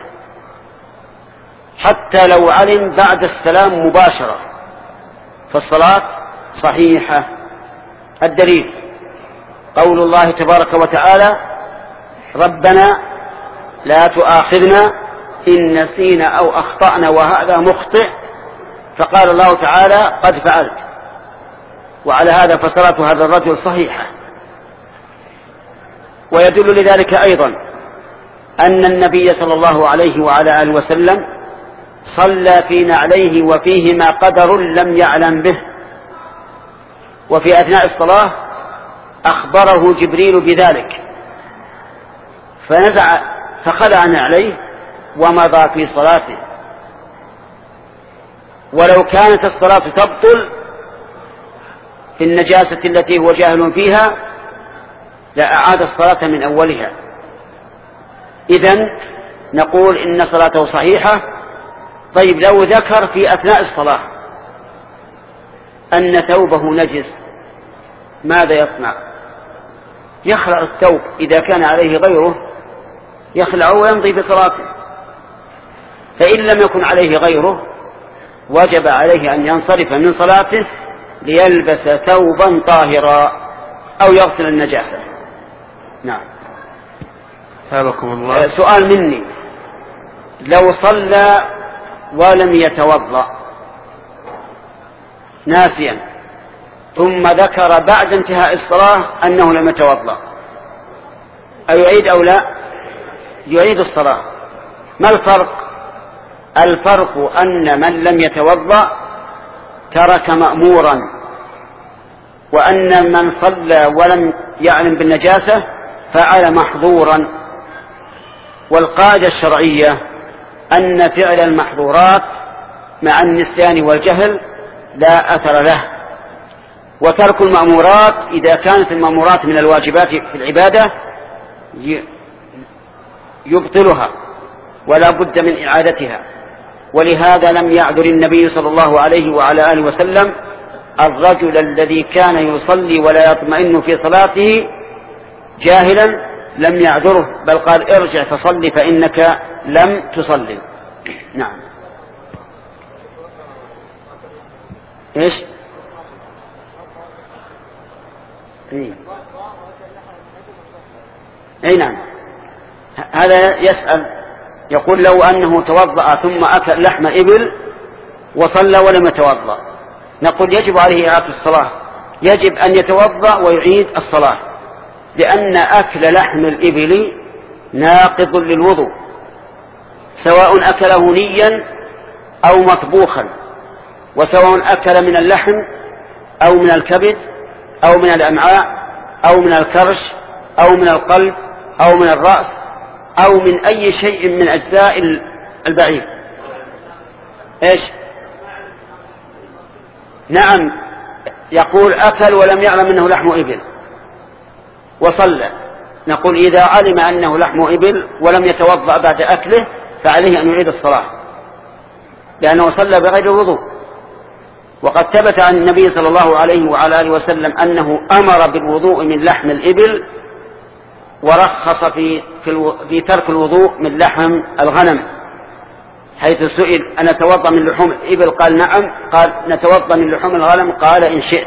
حتى لو علم بعد السلام مباشرة، فالصلاة صحيحة. الدليل قول الله تبارك وتعالى: ربنا لا تؤاخذنا إن نسينا أو أخطأنا وهذا مخطئ، فقال الله تعالى: قد فعلت. وعلى هذا فصلاة هذا الرجل صحيحة. ويدل لذلك أيضا أن النبي صلى الله عليه وعلى آله وسلم صلى في نعليه وفيهما قدر لم يعلم به، وفي أثناء الصلاة أخبره جبريل بذلك، فنزع فخلع نعليه ومضى في صلاته. ولو كانت الصلاة تبطل في النجاسة التي هو جاهل فيها لأعاد الصلاة من أولها. إذن نقول إن صلاته صحيحة. طيب، لو ذكر في أثناء الصلاة أن ثوبه نجس ماذا يصنع؟ يخلع الثوب إذا كان عليه غيره، يخلعه ويمضي بصلاته. فإن لم يكن عليه غيره وجب عليه أن ينصرف من صلاته ليلبس ثوبا طاهرا أو يغسل النجاسة. نعم. ثابكم الله. سؤال مني: لو صلى ولم يتوضأ ناسيا ثم ذكر بعد انتهاء الصلاة أنه لم يتوضأ، أيعيد أو لا؟ يعيد الصلاة. ما الفرق؟ الفرق أن من لم يتوضأ ترك مأمورا، وأن من صلى ولم يعلم بالنجاسة فعل محظورا. والقاعدة الشرعية أن فعل المحظورات مع النسيان والجهل لا أثر له، وترك المأمورات إذا كانت المأمورات من الواجبات في العبادة يبطلها ولا بد من إعادتها. ولهذا لم يعذر النبي صلى الله عليه وعلى آله وسلم الرجل الذي كان يصلي ولا يطمئن في صلاته جاهلا، لم يعذره بل قال ارجع فصلي فإنك لم تصلي. نعم. ايش؟ اي اي نعم. هذا يسأل يقول لو أنه توضأ ثم أكل لحم إبل وصلى ولم يتوضأ، نقول يجب عليه إعادة الصلاة، يجب أن يتوضأ ويعيد الصلاة، لأن أكل لحم الإبل ناقض للوضوء، سواء أكله نيا أو مطبوخا، وسواء أكل من اللحم أو من الكبد أو من الأمعاء أو من الكرش أو من القلب أو من الرأس أو من أي شيء من أجزاء البعير. إيش؟ نعم. يقول أكل ولم يعلم أنه لحم إبل وصلى، نقول إذا علم أنه لحم إبل ولم يتوضأ بعد أكله فعليه أن يعيد الصلاة، لأنه صلى بغير وضوء. وقد ثبت عن النبي صلى الله عليه وعلى آله وسلم أنه أمر بالوضوء من لحم الإبل ورخص في, في, في ترك الوضوء من لحم الغنم، حيث سئل أن نتوضأ من لحوم الإبل قال نعم، قال نتوضأ من لحوم الغنم قال إن شئت.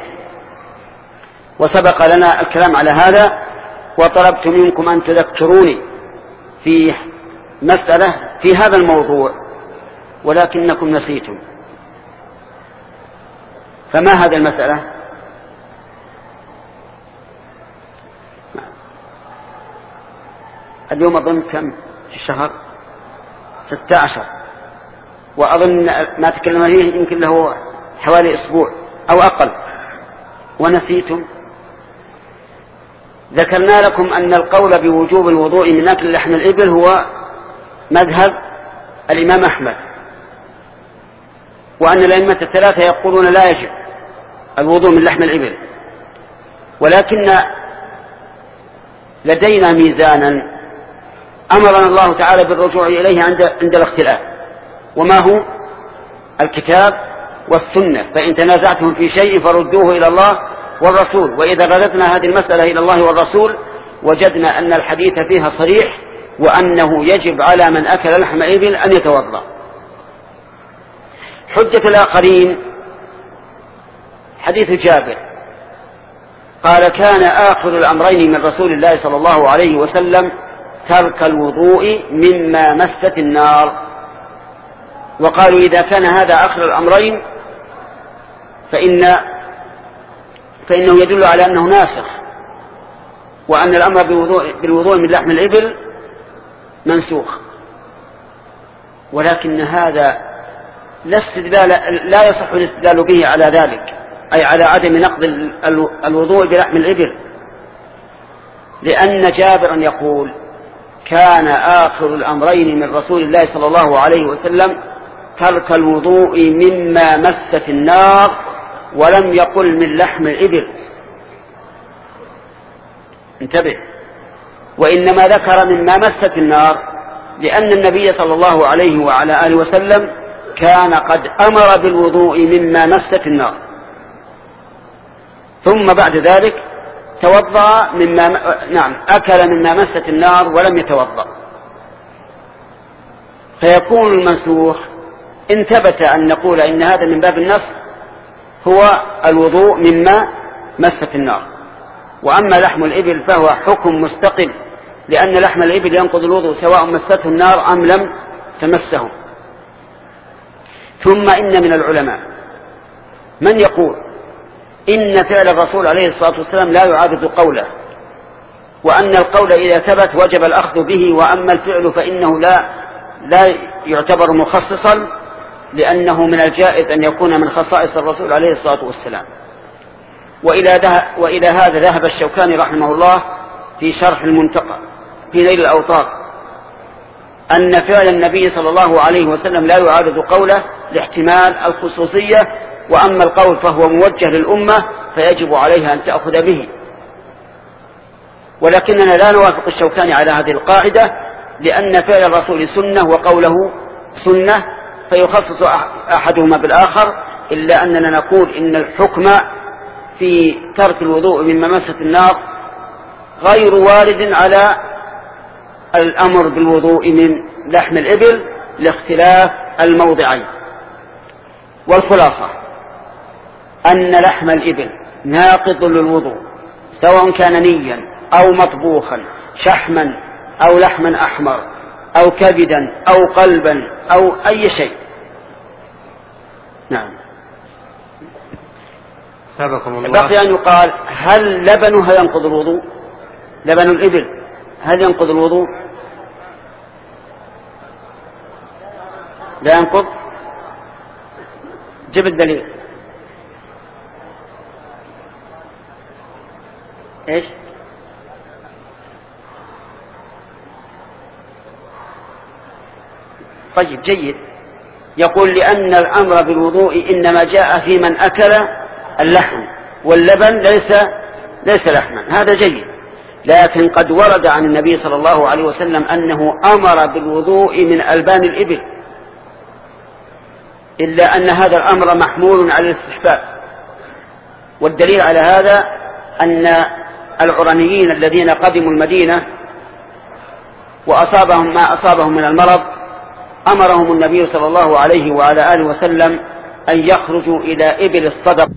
وسبق لنا الكلام على هذا، وطلبت منكم أن تذكروني في مسألة في هذا الموضوع ولكنكم نسيتم. فما هذه المسألة؟ اليوم أظن كم في الشهر؟ ستة عشر، وأظن ما تكلم فيه يمكن له حوالي أسبوع أو أقل ونسيتم. ذكرنا لكم أن القول بوجوب الوضوء من أكل لحم الإبل هو مذهب الإمام أحمد، وأن الأئمة الثلاثة يقولون لا يجب الوضوء من لحم الإبل، ولكن لدينا ميزانا أمرنا الله تعالى بالرجوع إليه عند, عند الاختلاف، وما هو؟ الكتاب والسنة، فإن تنازعتم في شيء فردوه إلى الله والرسول. وإذا رددنا هذه المسألة إلى الله والرسول وجدنا أن الحديث فيها صريح، وأنه يجب على من أكل لحم إبل أن يتوضأ. حجة الآخرين حديث جابر قال كان آخر الأمرين من رسول الله صلى الله عليه وسلم ترك الوضوء مما مست النار. وقالوا إذا كان هذا آخر الأمرين فإن فإنه يدل على أنه ناسخ، وأن الأمر بالوضوء, بالوضوء من لحم الإبل منسوخ. ولكن هذا لا استدلال لا يصح الاستدلال به على ذلك، أي على عدم نقض الوضوء بلحم الإبل، لأن جابرا يقول كان آخر الأمرين من رسول الله صلى الله عليه وسلم ترك الوضوء مما مست النار، ولم يقل من لحم الإبل. انتبه، وإنما ذكر مما مست النار لأن النبي صلى الله عليه وعلى آله وسلم كان قد أمر بالوضوء مما مست النار، ثم بعد ذلك توضأ مما نعم أكل مما مست النار ولم يتوضأ. فيكون المنسوخ إن ثبت أن نقول إن هذا من باب النص هو الوضوء مما مست النار. وأما لحم الإبل فهو حكم مستقل، لأن لحم الإبل ينقض الوضوء سواء مسته النار أم لم تمسه. ثم إن من العلماء من يقول إن فعل الرسول عليه الصلاة والسلام لا يعارض قوله، وأن القول إذا ثبت وجب الأخذ به، وأما الفعل فإنه لا لا يعتبر وإلى, وإلى هذا ذهب الشوكاني رحمه الله في شرح المنتقى في نيل الأوطار أن فعل النبي صلى الله عليه وسلم لا يعارض قوله لاحتمال الخصوصية، وأما القول فهو موجه للأمة فيجب عليها أن تأخذ به. ولكننا لا نوافق الشوكاني على هذه القاعدة، لأن فعل الرسول سنة وقوله سنة فيخصص أحدهما بالآخر، إلا أننا نقول إن الحكم في ترك الوضوء من ممسة النار غير وارد على الأمر بالوضوء من لحم الإبل لاختلاف الموضعين. والخلاصة أن لحم الإبل ناقض للوضوء سواء كان نيا أو مطبوخا، شحما أو لحما أحمر أو كبدا أو قلبا أو أي شيء. نعم. بقي أن يقال هل لبنها ينقض الوضوء؟ لبن الإبل هل ينقض الوضوء؟ لا ينقض. جب الدليل. ايش؟ طيب جيد. يقول لأن الأمر بالوضوء إنما جاء في من أكل اللحم، واللبن ليس ليس لحما، هذا جيد. لكن قد ورد عن النبي صلى الله عليه وسلم أنه أمر بالوضوء من ألبان الإبل، إلا أن هذا الأمر محمول على الاستحباب. والدليل على هذا أن العرنيين الذين قدموا المدينة وأصابهم ما أصابهم من المرض أمرهم النبي صلى الله عليه وعلى آله وسلم أن يخرجوا إلى إبل الصدق